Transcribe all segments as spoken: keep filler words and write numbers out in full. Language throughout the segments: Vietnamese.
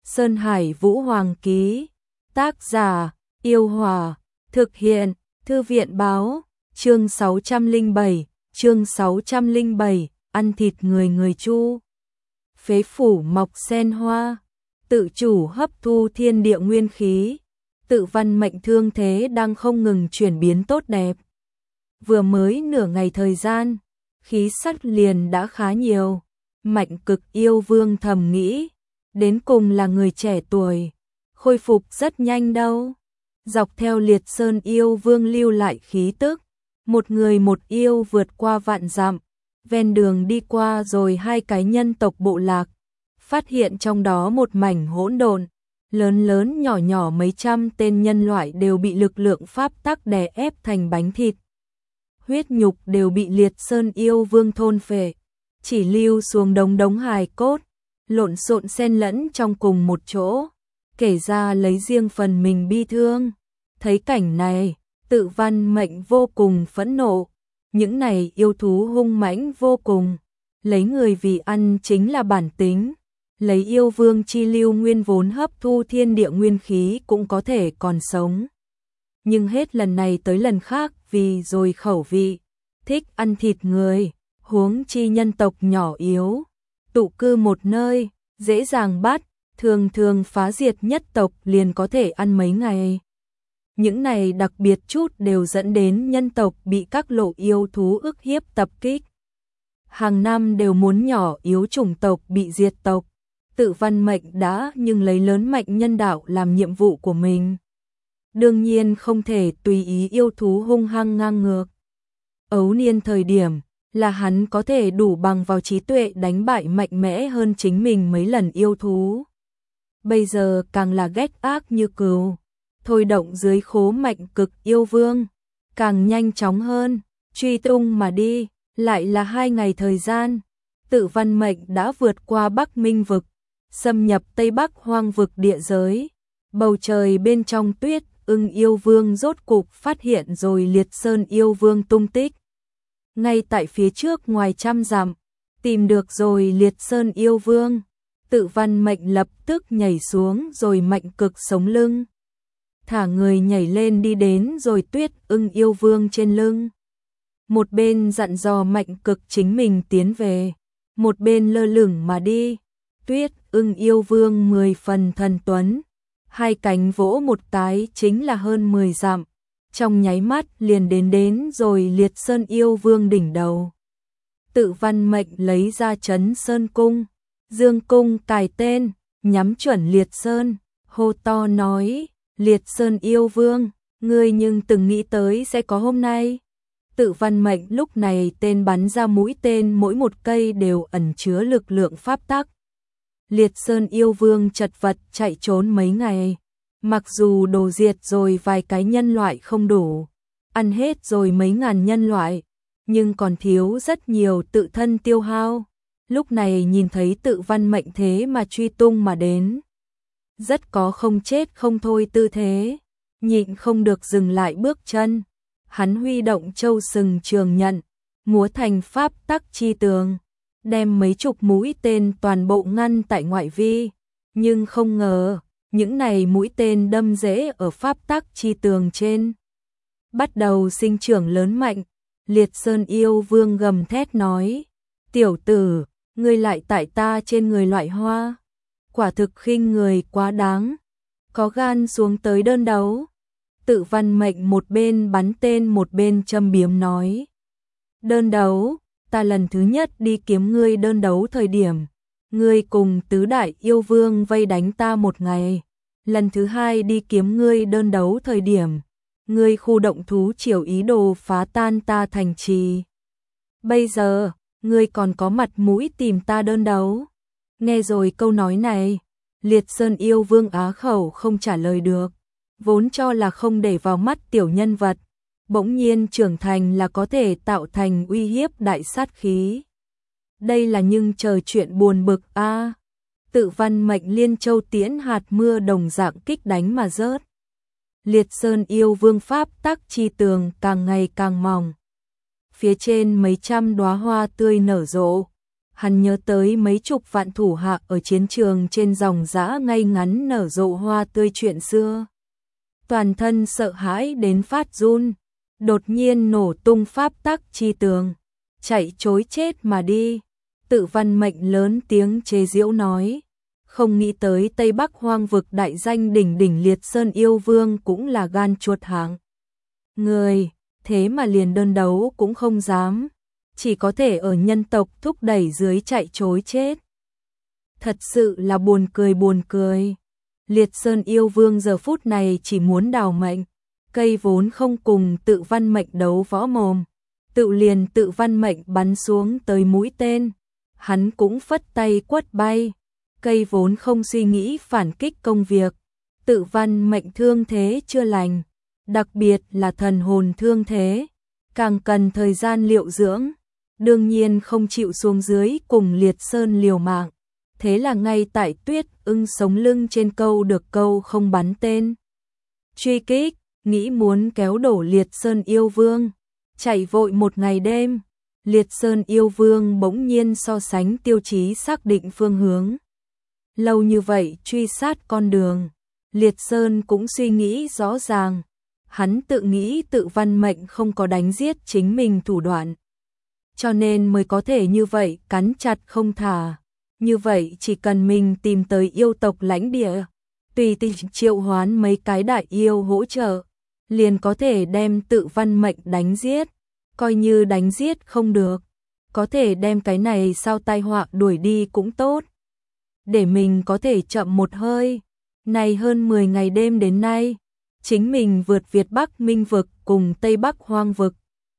Sơn Hải Vũ Hoàng ký. Tác giả, Yêu Hòa. Thực hiện, Thư viện Báo. Chương sáu trăm lẻ bảy, chương sáu trăm lẻ bảy, ăn thịt người người Chu. Phế phủ mọc sen hoa, tự chủ hấp thu thiên địa nguyên khí, tự văn mệnh thương thế đang không ngừng chuyển biến tốt đẹp. Vừa mới nửa ngày thời gian, khí sắc liền đã khá nhiều. Mạnh Cực Yêu Vương thầm nghĩ, đến cùng là người trẻ tuổi, khôi phục rất nhanh đâu. Dọc theo Liệt Sơn Yêu Vương lưu lại khí tức, một người một yêu vượt qua vạn dặm, ven đường đi qua rồi hai cái nhân tộc bộ lạc, phát hiện trong đó một mảnh hỗn độn, lớn lớn nhỏ nhỏ mấy trăm tên nhân loại đều bị lực lượng pháp tắc đè ép thành bánh thịt. Huyết nhục đều bị Liệt Sơn Yêu Vương thôn phệ, chỉ lưu xuống đống đống hài cốt, lộn xộn xen lẫn trong cùng một chỗ, kể ra lấy riêng phần mình bi thương. Thấy cảnh này, Tự Văn Mệnh vô cùng phẫn nộ, những này yêu thú hung mãnh vô cùng, lấy người vì ăn chính là bản tính, lấy yêu vương chi lưu nguyên vốn hấp thu thiên địa nguyên khí cũng có thể còn sống. Nhưng hết lần này tới lần khác vì rồi khẩu vị, thích ăn thịt người, huống chi nhân tộc nhỏ yếu, tụ cư một nơi, dễ dàng bắt, thường thường phá diệt nhất tộc liền có thể ăn mấy ngày. Những này đặc biệt chút đều dẫn đến nhân tộc bị các lộ yêu thú ức hiếp tập kích. Hàng năm đều muốn nhỏ yếu chủng tộc bị diệt tộc. Tự Văn Mệnh đã nhưng lấy lớn mạnh nhân đạo làm nhiệm vụ của mình. Đương nhiên không thể tùy ý yêu thú hung hăng ngang ngược. Ấu niên thời điểm là hắn có thể đủ bằng vào trí tuệ đánh bại mạnh mẽ hơn chính mình mấy lần yêu thú. Bây giờ càng là ghét ác như cừu, thôi động dưới khố Mạnh Cực Yêu Vương, càng nhanh chóng hơn, truy tung mà đi, lại là hai ngày thời gian, Tự Văn Mệnh đã vượt qua Bắc Minh vực, xâm nhập Tây Bắc hoang vực địa giới, bầu trời bên trong tuyết, Ưng Yêu Vương rốt cục phát hiện rồi Liệt Sơn Yêu Vương tung tích. Ngay tại phía trước ngoài trăm dặm, tìm được rồi Liệt Sơn Yêu Vương, Tự Văn Mệnh lập tức nhảy xuống rồi Mạnh Cực sống lưng. Thả người nhảy lên đi đến rồi Tuyết Ưng Yêu Vương trên lưng. Một bên dặn dò Mạnh Cực chính mình tiến về, một bên lơ lửng mà đi. Tuyết Ưng Yêu Vương mười phần thần tuấn, hai cánh vỗ một cái chính là hơn mười dặm, trong nháy mắt liền đến đến rồi Liệt Sơn Yêu Vương đỉnh đầu. Tự Văn Mệnh lấy ra Trấn Sơn Cung, Dương Cung cài tên, nhắm chuẩn Liệt Sơn, hô to nói: Liệt Sơn Yêu Vương, ngươi nhưng từng nghĩ tới sẽ có hôm nay. Tự Văn Mệnh lúc này tên bắn ra mũi tên mỗi một cây đều ẩn chứa lực lượng pháp tắc. Liệt Sơn Yêu Vương chật vật chạy trốn mấy ngày, mặc dù đồ diệt rồi vài cái nhân loại không đủ, ăn hết rồi mấy ngàn nhân loại, nhưng còn thiếu rất nhiều tự thân tiêu hao. Lúc này nhìn thấy Tự Văn Mệnh thế mà truy tung mà đến, rất có không chết không thôi tư thế, nhịn không được dừng lại bước chân. Hắn huy động châu sừng trường nhận, múa thành pháp tắc chi tường, đem mấy chục mũi tên toàn bộ ngăn tại ngoại vi, nhưng không ngờ, những này mũi tên đâm rễ ở pháp tắc chi tường trên, bắt đầu sinh trưởng lớn mạnh. Liệt Sơn Yêu Vương gầm thét nói: tiểu tử, ngươi lại tại ta trên người loại hoa, quả thực khinh người quá đáng, có gan xuống tới đơn đấu. Tự Văn Mệnh một bên bắn tên một bên châm biếm nói: đơn đấu, ta lần thứ nhất đi kiếm ngươi đơn đấu thời điểm, ngươi cùng tứ đại yêu vương vây đánh ta một ngày, lần thứ hai đi kiếm ngươi đơn đấu thời điểm, ngươi khu động thú triều ý đồ phá tan ta thành trì. Bây giờ, ngươi còn có mặt mũi tìm ta đơn đấu. Nghe rồi câu nói này, Liệt Sơn Yêu Vương á khẩu không trả lời được, vốn cho là không để vào mắt tiểu nhân vật, bỗng nhiên trưởng thành là có thể tạo thành uy hiếp đại sát khí. Đây là nhưng chờ chuyện buồn bực a. À. Tự Văn Mệnh liên châu tiễn hạt mưa đồng dạng kích đánh mà rớt. Liệt Sơn Yêu Vương pháp tắc chi tường càng ngày càng mỏng. Phía trên mấy trăm đóa hoa tươi nở rộ, Hắn nhớ tới mấy chục vạn thủ hạ ở chiến trường trên dòng dã ngay ngắn nở rộ hoa tươi chuyện xưa. Toàn thân sợ hãi đến phát run, đột nhiên nổ tung pháp tắc chi tường, chạy trối chết mà đi. Tự Văn Mệnh lớn tiếng chế giễu nói, không nghĩ tới Tây Bắc hoang vực đại danh đỉnh đỉnh Liệt Sơn yêu vương cũng là gan chuột hạng người, thế mà liền đơn đấu cũng không dám, chỉ có thể ở nhân tộc thúc đẩy dưới chạy trối chết. Thật sự là buồn cười buồn cười. Liệt Sơn yêu vương giờ phút này chỉ muốn đào mệnh, cây vốn không cùng Tự Văn Mệnh đấu võ mồm, tự liền Tự Văn Mệnh bắn xuống tới mũi tên, hắn cũng phất tay quất bay, cây vốn không suy nghĩ phản kích công việc. Tự Văn Mệnh thương thế chưa lành, đặc biệt là thần hồn thương thế, càng cần thời gian liệu dưỡng, đương nhiên không chịu xuống dưới cùng Liệt Sơn liều mạng. Thế là ngay tại Tuyết Ưng sống lưng trên câu được câu không bắn tên truy kích, nghĩ muốn kéo đổ Liệt Sơn yêu vương, chạy vội một ngày đêm. Liệt Sơn yêu vương bỗng nhiên so sánh tiêu chí xác định phương hướng. Lâu như vậy truy sát con đường, Liệt Sơn cũng suy nghĩ rõ ràng, hắn tự nghĩ Tự Văn Mệnh không có đánh giết chính mình thủ đoạn, cho nên mới có thể như vậy cắn chặt không thả. Như vậy chỉ cần mình tìm tới yêu tộc lãnh địa, tùy tiện triệu hoán mấy cái đại yêu hỗ trợ, liền có thể đem Tự Văn Mệnh đánh giết. Coi như đánh giết không được, có thể đem cái này sao tai họa đuổi đi cũng tốt. Để mình có thể chậm một hơi. Này hơn mười ngày đêm đến nay, chính mình vượt Việt Bắc Minh vực cùng Tây Bắc Hoang vực.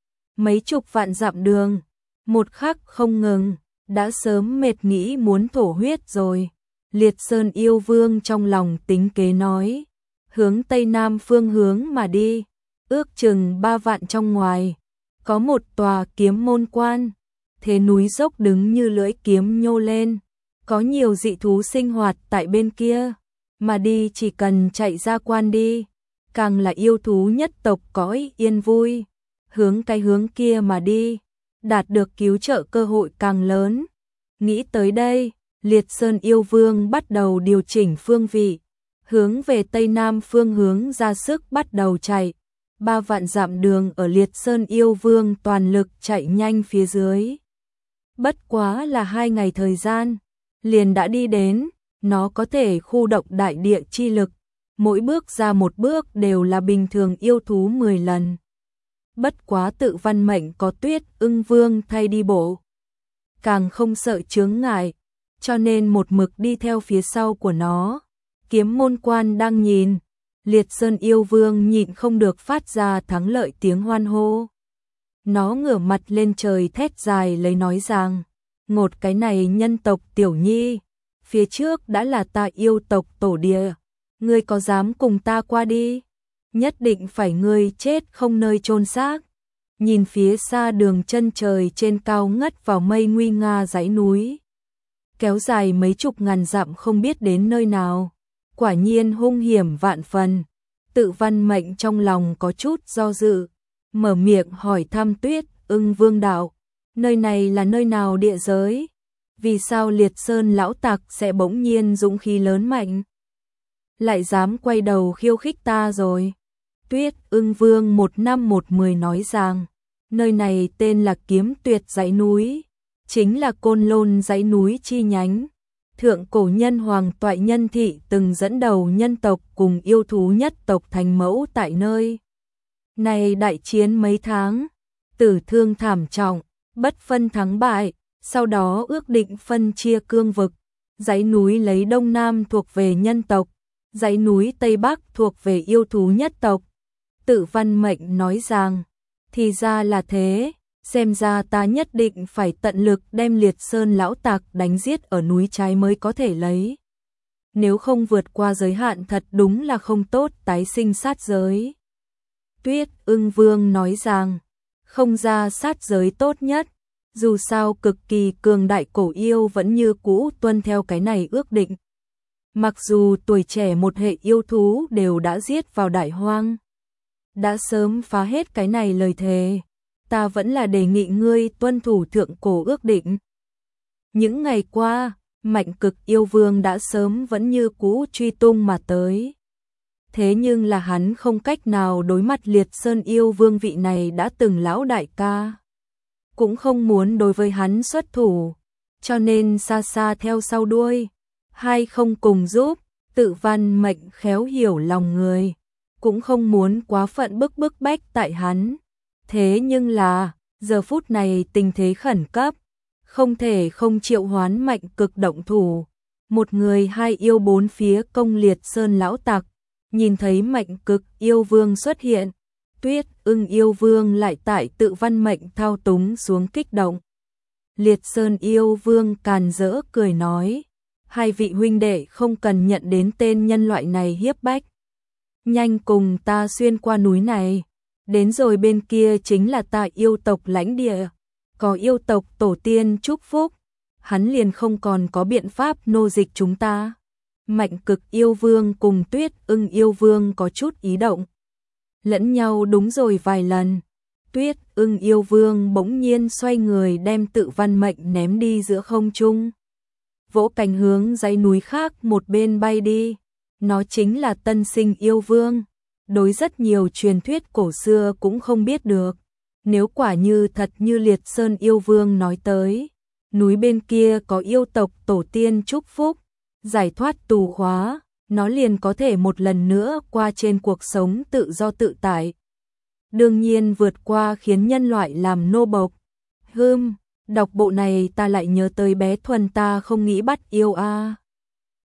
Mấy chục vạn dặm đường, một khắc không ngừng, đã sớm mệt nghĩ muốn thổ huyết rồi. Liệt Sơn yêu vương trong lòng tính kế nói, hướng Tây Nam phương hướng mà đi, ước chừng ba vạn trong ngoài. Có một tòa kiếm môn quan, thế núi dốc đứng như lưỡi kiếm nhô lên, có nhiều dị thú sinh hoạt tại bên kia, mà đi chỉ cần chạy ra quan đi, càng là yêu thú nhất tộc cõi yên vui, hướng cái hướng kia mà đi, đạt được cứu trợ cơ hội càng lớn. Nghĩ tới đây, Liệt Sơn yêu vương bắt đầu điều chỉnh phương vị, hướng về Tây Nam phương hướng ra sức bắt đầu chạy. Ba vạn dặm đường ở Liệt Sơn yêu vương toàn lực chạy nhanh phía dưới. Bất quá là hai ngày thời gian, liền đã đi đến, nó có thể khu động đại địa chi lực, mỗi bước ra một bước đều là bình thường yêu thú mười lần. Bất quá Tự Văn Mệnh có Tuyết Ưng vương thay đi bộ, càng không sợ chướng ngại, cho nên một mực đi theo phía sau của nó. Kiếm môn quan đang nhìn, Liệt Sơn yêu vương nhịn không được phát ra thắng lợi tiếng hoan hô. Nó ngửa mặt lên trời thét dài lấy nói rằng, ngột cái này nhân tộc tiểu nhi, phía trước đã là ta yêu tộc tổ địa, ngươi có dám cùng ta qua đi, nhất định phải ngươi chết không nơi chôn xác. Nhìn phía xa đường chân trời trên cao ngất vào mây nguy nga dãy núi, kéo dài mấy chục ngàn dặm không biết đến nơi nào, quả nhiên hung hiểm vạn phần. Tự Văn Mệnh trong lòng có chút do dự, mở miệng hỏi thăm Tuyết Ưng vương đạo, nơi này là nơi nào địa giới? Vì sao Liệt Sơn lão tặc sẽ bỗng nhiên dũng khí lớn mạnh, lại dám quay đầu khiêu khích ta rồi? Tuyết Ưng vương một năm một mười nói rằng, nơi này tên là Kiếm Tuyệt dãy núi, chính là Côn Lôn dãy núi chi nhánh. Thượng cổ nhân hoàng Toại Nhân Thị từng dẫn đầu nhân tộc cùng yêu thú nhất tộc thành mẫu tại nơi này đại chiến mấy tháng, tử thương thảm trọng, bất phân thắng bại, sau đó ước định phân chia cương vực, dãy núi lấy Đông Nam thuộc về nhân tộc, dãy núi Tây Bắc thuộc về yêu thú nhất tộc. Tự Văn Mệnh nói rằng, thì ra là thế. Xem ra ta nhất định phải tận lực đem Liệt Sơn lão tặc đánh giết ở núi trái mới có thể lấy. Nếu không vượt qua giới hạn thật đúng là không tốt tái sinh sát giới. Tuyết Ưng vương nói rằng, không ra sát giới tốt nhất, dù sao cực kỳ cường đại cổ yêu vẫn như cũ tuân theo cái này ước định. Mặc dù tuổi trẻ một hệ yêu thú đều đã giết vào đại hoang, đã sớm phá hết cái này lời thề, ta vẫn là đề nghị ngươi tuân thủ thượng cổ ước định. Những ngày qua, Mạnh Cực yêu vương đã sớm vẫn như cũ truy tung mà tới. Thế nhưng là hắn không cách nào đối mặt Liệt Sơn yêu vương vị này đã từng lão đại ca. Cũng không muốn đối với hắn xuất thủ, cho nên xa xa theo sau đuôi. Hai không cùng giúp, Tự Văn Mệnh khéo hiểu lòng người, cũng không muốn quá phận bức bức bách tại hắn. Thế nhưng là, giờ phút này tình thế khẩn cấp, không thể không triệu hoán Mạnh Cực động thủ. Một người hai yêu bốn phía công Liệt Sơn lão tặc, nhìn thấy Mạnh Cực yêu vương xuất hiện, Tuyết Ưng yêu vương lại tại Tự Văn Mệnh thao túng xuống kích động. Liệt Sơn yêu vương càn rỡ cười nói, hai vị huynh đệ không cần nhận đến tên nhân loại này hiếp bách. Nhanh cùng ta xuyên qua núi này, đến rồi bên kia chính là ta yêu tộc lãnh địa, có yêu tộc tổ tiên chúc phúc, hắn liền không còn có biện pháp nô dịch chúng ta. Mạnh Cực yêu vương cùng Tuyết Ưng yêu vương có chút ý động. Lẫn nhau đúng rồi vài lần, Tuyết Ưng yêu vương bỗng nhiên xoay người đem Tự Văn Mệnh ném đi giữa không trung. Vỗ cánh hướng dãy núi khác một bên bay đi. Nó chính là Tân Sinh yêu vương. Đối rất nhiều truyền thuyết cổ xưa cũng không biết được. Nếu quả như thật như Liệt Sơn yêu vương nói tới, núi bên kia có yêu tộc tổ tiên chúc phúc, giải thoát tù khóa, nó liền có thể một lần nữa qua trên cuộc sống tự do tự tại. Đương nhiên vượt qua khiến nhân loại làm nô bộc. Hừm, đọc bộ này ta lại nhớ tới bé Thuần ta không nghĩ bắt yêu a. À.